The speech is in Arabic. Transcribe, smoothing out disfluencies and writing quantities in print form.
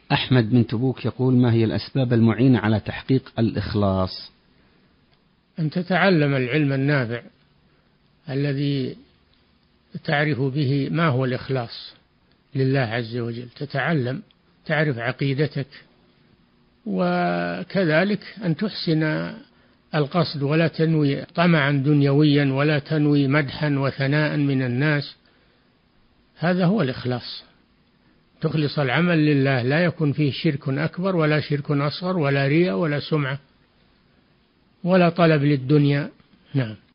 أحمد من تبوك يقول: ما هي الأسباب المعينة على تحقيق الإخلاص؟ أن تتعلم العلم النافع الذي تعرف به ما هو الإخلاص لله عز وجل، تتعلم تعرف عقيدتك، وكذلك أن تحسن القصد ولا تنوي طمعا دنيويا ولا تنوي مدحا وثناء من الناس. هذا هو الإخلاص، تخلص العمل لله، لا يكون فيه شرك أكبر ولا شرك أصغر ولا رياء ولا سمعة ولا طلب للدنيا. نعم.